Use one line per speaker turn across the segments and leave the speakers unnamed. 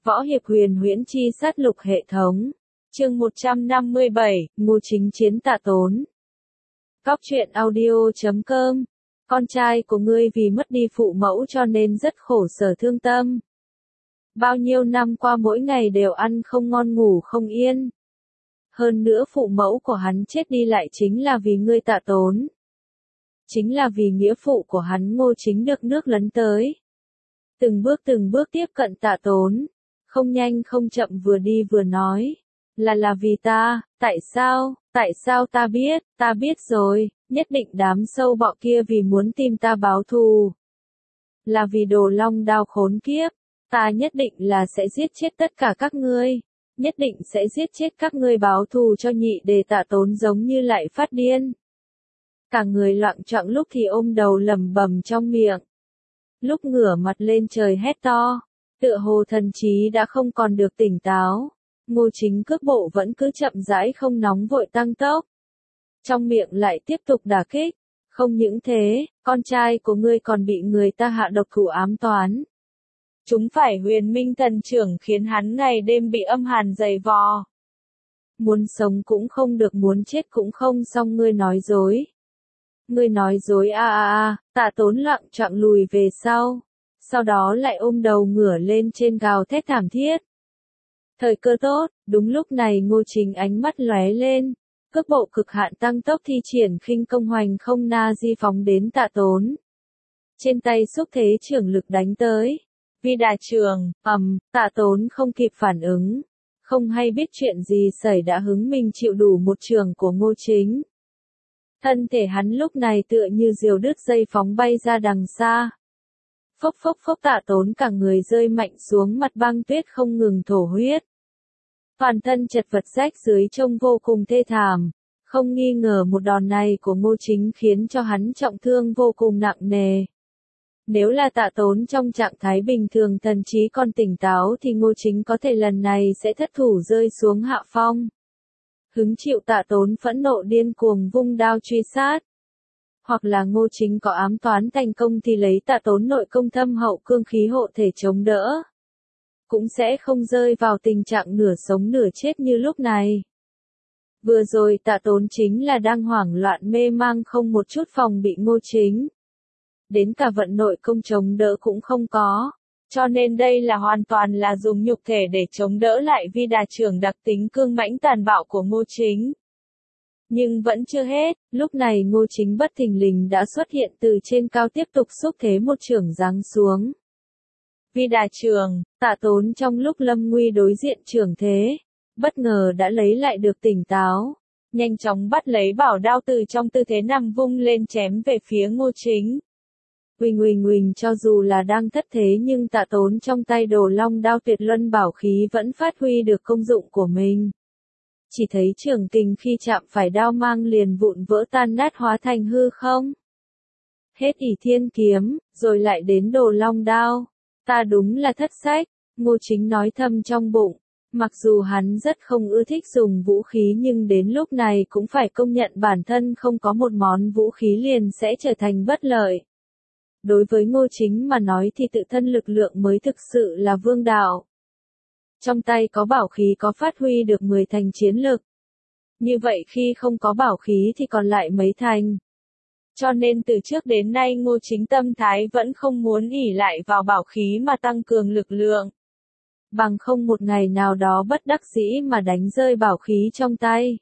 Võ hiệp huyền huyễn chi sát lục hệ thống. Chương 157, Ngô Chính chiến Tạ Tốn. Cóc truyện audio.com. Con trai của ngươi vì mất đi phụ mẫu cho nên rất khổ sở thương tâm. Bao nhiêu năm qua mỗi ngày đều ăn không ngon ngủ không yên. Hơn nữa phụ mẫu của hắn chết đi lại chính là vì ngươi Tạ Tốn. Chính là vì nghĩa phụ của hắn Ngô Chính được nước lấn tới. Từng bước tiếp cận Tạ Tốn. Không nhanh không chậm vừa đi vừa nói. Là vì ta, tại sao ta biết rồi, nhất định đám sâu bọ kia vì muốn tìm ta báo thù. Là vì Đồ Long Đao khốn kiếp, ta nhất định là sẽ giết chết tất cả các ngươi, nhất định sẽ giết chết các ngươi báo thù cho nhị để Tạ Tốn giống như lại phát điên. Cả người loạng choạng lúc thì ôm đầu lẩm bẩm trong miệng. Lúc ngửa mặt lên trời hét to. Tựa hồ thần trí đã không còn được tỉnh táo. Ngô Chính cước bộ vẫn cứ chậm rãi không nóng vội tăng tốc. Trong miệng lại tiếp tục đả kích. Không những thế, con trai của ngươi còn bị người ta hạ độc thủ ám toán. Chúng phải huyền minh thần trưởng khiến hắn ngày đêm bị âm hàn dày vò. Muốn sống cũng không được, muốn chết cũng không, xong ngươi nói dối. Ngươi nói dối Tạ Tốn loạng choạng lùi về sau. Sau đó lại ôm đầu ngửa lên trên gào thét thảm thiết. Thời cơ tốt, đúng lúc này Ngô Chính ánh mắt lóe lên, cước bộ cực hạn tăng tốc thi triển khinh công hoành không na di phóng đến Tạ Tốn. Trên tay xúc thế trưởng lực đánh tới. Vi đà trường, Tạ Tốn không kịp phản ứng, không hay biết chuyện gì xảy đã hứng mình chịu đủ một trường của Ngô Chính. Thân thể hắn lúc này tựa như diều đứt dây phóng bay ra đằng xa. Phốc Tạ Tốn cả người rơi mạnh xuống mặt băng tuyết không ngừng thổ huyết. Toàn thân chật vật rách dưới trông vô cùng thê thảm. Không nghi ngờ một đòn này của Ngô Chính khiến cho hắn trọng thương vô cùng nặng nề. Nếu là Tạ Tốn trong trạng thái bình thường thần trí còn tỉnh táo thì Ngô Chính có thể lần này sẽ thất thủ rơi xuống hạ phong. Hứng chịu Tạ Tốn phẫn nộ điên cuồng vung đao truy sát. Hoặc là Ngô Chính có ám toán thành công thì lấy Tạ Tốn nội công thâm hậu cương khí hộ thể chống đỡ. Cũng sẽ không rơi vào tình trạng nửa sống nửa chết như lúc này. Vừa rồi Tạ Tốn chính là đang hoảng loạn mê mang không một chút phòng bị Ngô Chính. Đến cả vận nội công chống đỡ cũng không có. Cho nên đây là hoàn toàn là dùng nhục thể để chống đỡ lại vi đà trưởng đặc tính cương mãnh tàn bạo của Ngô Chính. Nhưng vẫn chưa hết, lúc này Ngô Chính bất thình lình đã xuất hiện từ trên cao tiếp tục xúc thế một chưởng giáng xuống. Vi đà trường, Tạ Tốn trong lúc lâm nguy đối diện chưởng thế, bất ngờ đã lấy lại được tỉnh táo, nhanh chóng bắt lấy bảo đao từ trong tư thế nằm vung lên chém về phía Ngô Chính. Huỳnh cho dù là đang thất thế nhưng Tạ Tốn trong tay Đồ Long Đao tuyệt luân bảo khí vẫn phát huy được công dụng của mình. Chỉ thấy trường kình khi chạm phải đao mang liền vụn vỡ tan nát hóa thành hư không. Hết ỷ thiên kiếm, rồi lại đến Đồ Long Đao. Ta đúng là thất sách, Ngô Chính nói thầm trong bụng. Mặc dù hắn rất không ưa thích dùng vũ khí nhưng đến lúc này cũng phải công nhận bản thân không có một món vũ khí liền sẽ trở thành bất lợi. Đối với Ngô Chính mà nói thì tự thân lực lượng mới thực sự là vương đạo. Trong tay có bảo khí có phát huy được 10 thành chiến lực. Như vậy khi không có bảo khí thì còn lại mấy thành. Cho nên từ trước đến nay Ngô Chính tâm thái vẫn không muốn ỷ lại vào bảo khí mà tăng cường lực lượng. Bằng không một ngày nào đó bất đắc dĩ mà đánh rơi bảo khí trong tay.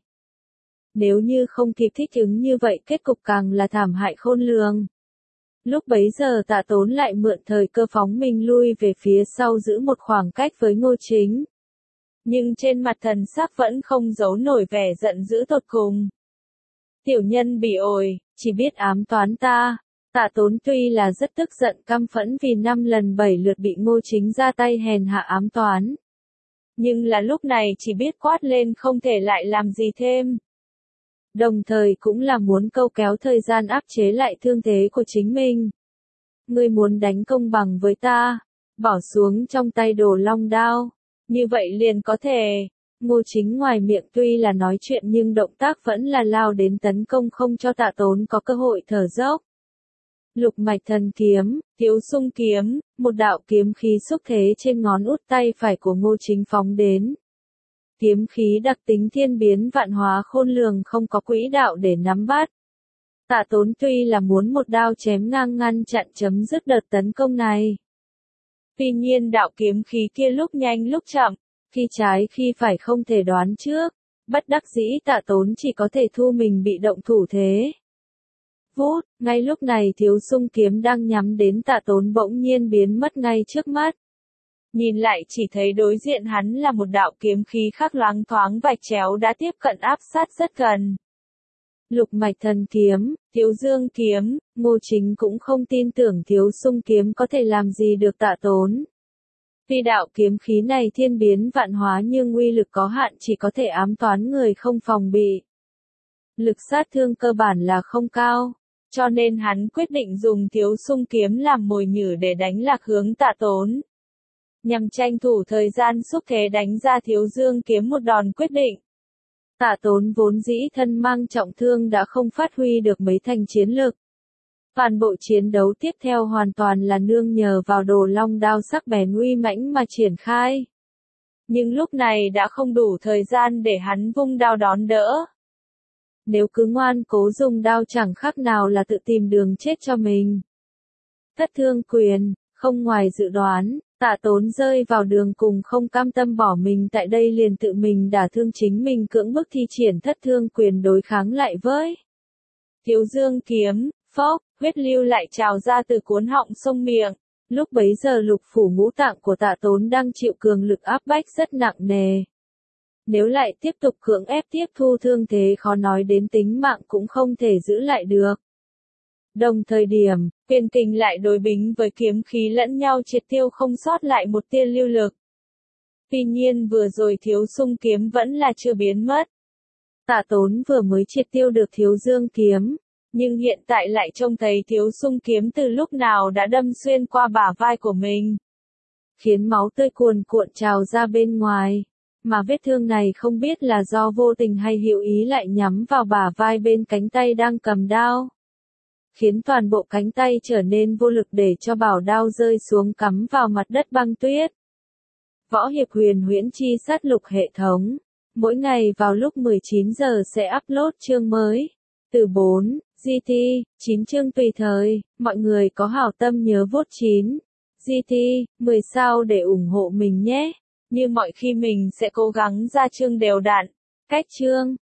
Nếu như không kịp thích ứng như vậy kết cục càng là thảm hại khôn lường. Lúc bấy giờ Tạ Tốn lại mượn thời cơ phóng mình lui về phía sau giữ một khoảng cách với Ngô Chính. Nhưng trên mặt thần sắc vẫn không giấu nổi vẻ giận dữ tột cùng. Tiểu nhân bỉ ổi, chỉ biết ám toán ta. Tạ Tốn tuy là rất tức giận căm phẫn vì 5 lần 7 lượt bị Ngô Chính ra tay hèn hạ ám toán. Nhưng là lúc này chỉ biết quát lên không thể lại làm gì thêm. Đồng thời cũng là muốn câu kéo thời gian áp chế lại thương thế của chính mình. Ngươi muốn đánh công bằng với ta, bỏ xuống trong tay Đồ Long Đao. Như vậy liền có thể. Ngô Chính ngoài miệng tuy là nói chuyện nhưng động tác vẫn là lao đến tấn công không cho Tạ Tốn có cơ hội thở dốc. Lục mạch thần kiếm, Thiếu Sung kiếm, một đạo kiếm khí xúc thế trên ngón út tay phải của Ngô Chính phóng đến. Kiếm khí đặc tính thiên biến vạn hóa khôn lường không có quỹ đạo để nắm bắt. Tạ Tốn tuy là muốn một đao chém ngang ngăn chặn chấm dứt đợt tấn công này. Tuy nhiên đạo kiếm khí kia lúc nhanh lúc chậm, khi trái khi phải không thể đoán trước, bất đắc dĩ Tạ Tốn chỉ có thể thu mình bị động thủ thế. Vút, ngay lúc này Thiếu Sung kiếm đang nhắm đến Tạ Tốn bỗng nhiên biến mất ngay trước mắt. Nhìn lại chỉ thấy đối diện hắn là một đạo kiếm khí khác loáng thoáng vạch chéo đã tiếp cận áp sát rất gần. Lục mạch thần kiếm, Thiếu Dương kiếm, Ngô Chính cũng không tin tưởng Thiếu Sung kiếm có thể làm gì được Tạ Tốn. Tuy đạo kiếm khí này thiên biến vạn hóa nhưng uy lực có hạn chỉ có thể ám toán người không phòng bị. Lực sát thương cơ bản là không cao, cho nên hắn quyết định dùng Thiếu Sung kiếm làm mồi nhử để đánh lạc hướng Tạ Tốn. Nhằm tranh thủ thời gian xúc thế đánh ra Thiếu Dương kiếm một đòn quyết định. Tạ Tốn vốn dĩ thân mang trọng thương đã không phát huy được mấy thành chiến lực. Toàn bộ chiến đấu tiếp theo hoàn toàn là nương nhờ vào Đồ Long đao sắc bén uy mãnh mà triển khai. Nhưng lúc này đã không đủ thời gian để hắn vung đao đón đỡ. Nếu cứ ngoan cố dùng đao chẳng khác nào là tự tìm đường chết cho mình. Thất thương quyền, không ngoài dự đoán, Tạ Tốn rơi vào đường cùng không cam tâm bỏ mình tại đây liền tự mình đả thương chính mình cưỡng bức thi triển thất thương quyền đối kháng lại với Thiếu Dương kiếm, phốc, huyết lưu lại trào ra từ cuốn họng sông miệng. Lúc bấy giờ lục phủ ngũ tạng của Tạ Tốn đang chịu cường lực áp bách rất nặng nề. Nếu lại tiếp tục cưỡng ép tiếp thu thương thế khó nói đến tính mạng cũng không thể giữ lại được. Đồng thời điểm, quyền kình lại đối bính với kiếm khí lẫn nhau triệt tiêu không sót lại một tia lưu lực. Tuy nhiên vừa rồi Thiếu Sung kiếm vẫn là chưa biến mất. Tạ Tốn vừa mới triệt tiêu được Thiếu Dương kiếm, nhưng hiện tại lại trông thấy Thiếu Sung kiếm từ lúc nào đã đâm xuyên qua bả vai của mình, khiến máu tươi cuồn cuộn trào ra bên ngoài. Mà vết thương này không biết là do vô tình hay hữu ý lại nhắm vào bả vai bên cánh tay đang cầm đao, khiến toàn bộ cánh tay trở nên vô lực để cho bảo đao rơi xuống cắm vào mặt đất băng tuyết. Võ Hiệp Huyền Huyễn Chi Sát Lục hệ thống, mỗi ngày vào lúc 19 giờ sẽ upload chương mới. Từ 4, GT, 9 chương tùy thời, mọi người có hảo tâm nhớ vote 9, GT, 10 sao để ủng hộ mình nhé. Như mọi khi mình sẽ cố gắng ra chương đều đặn, cách chương.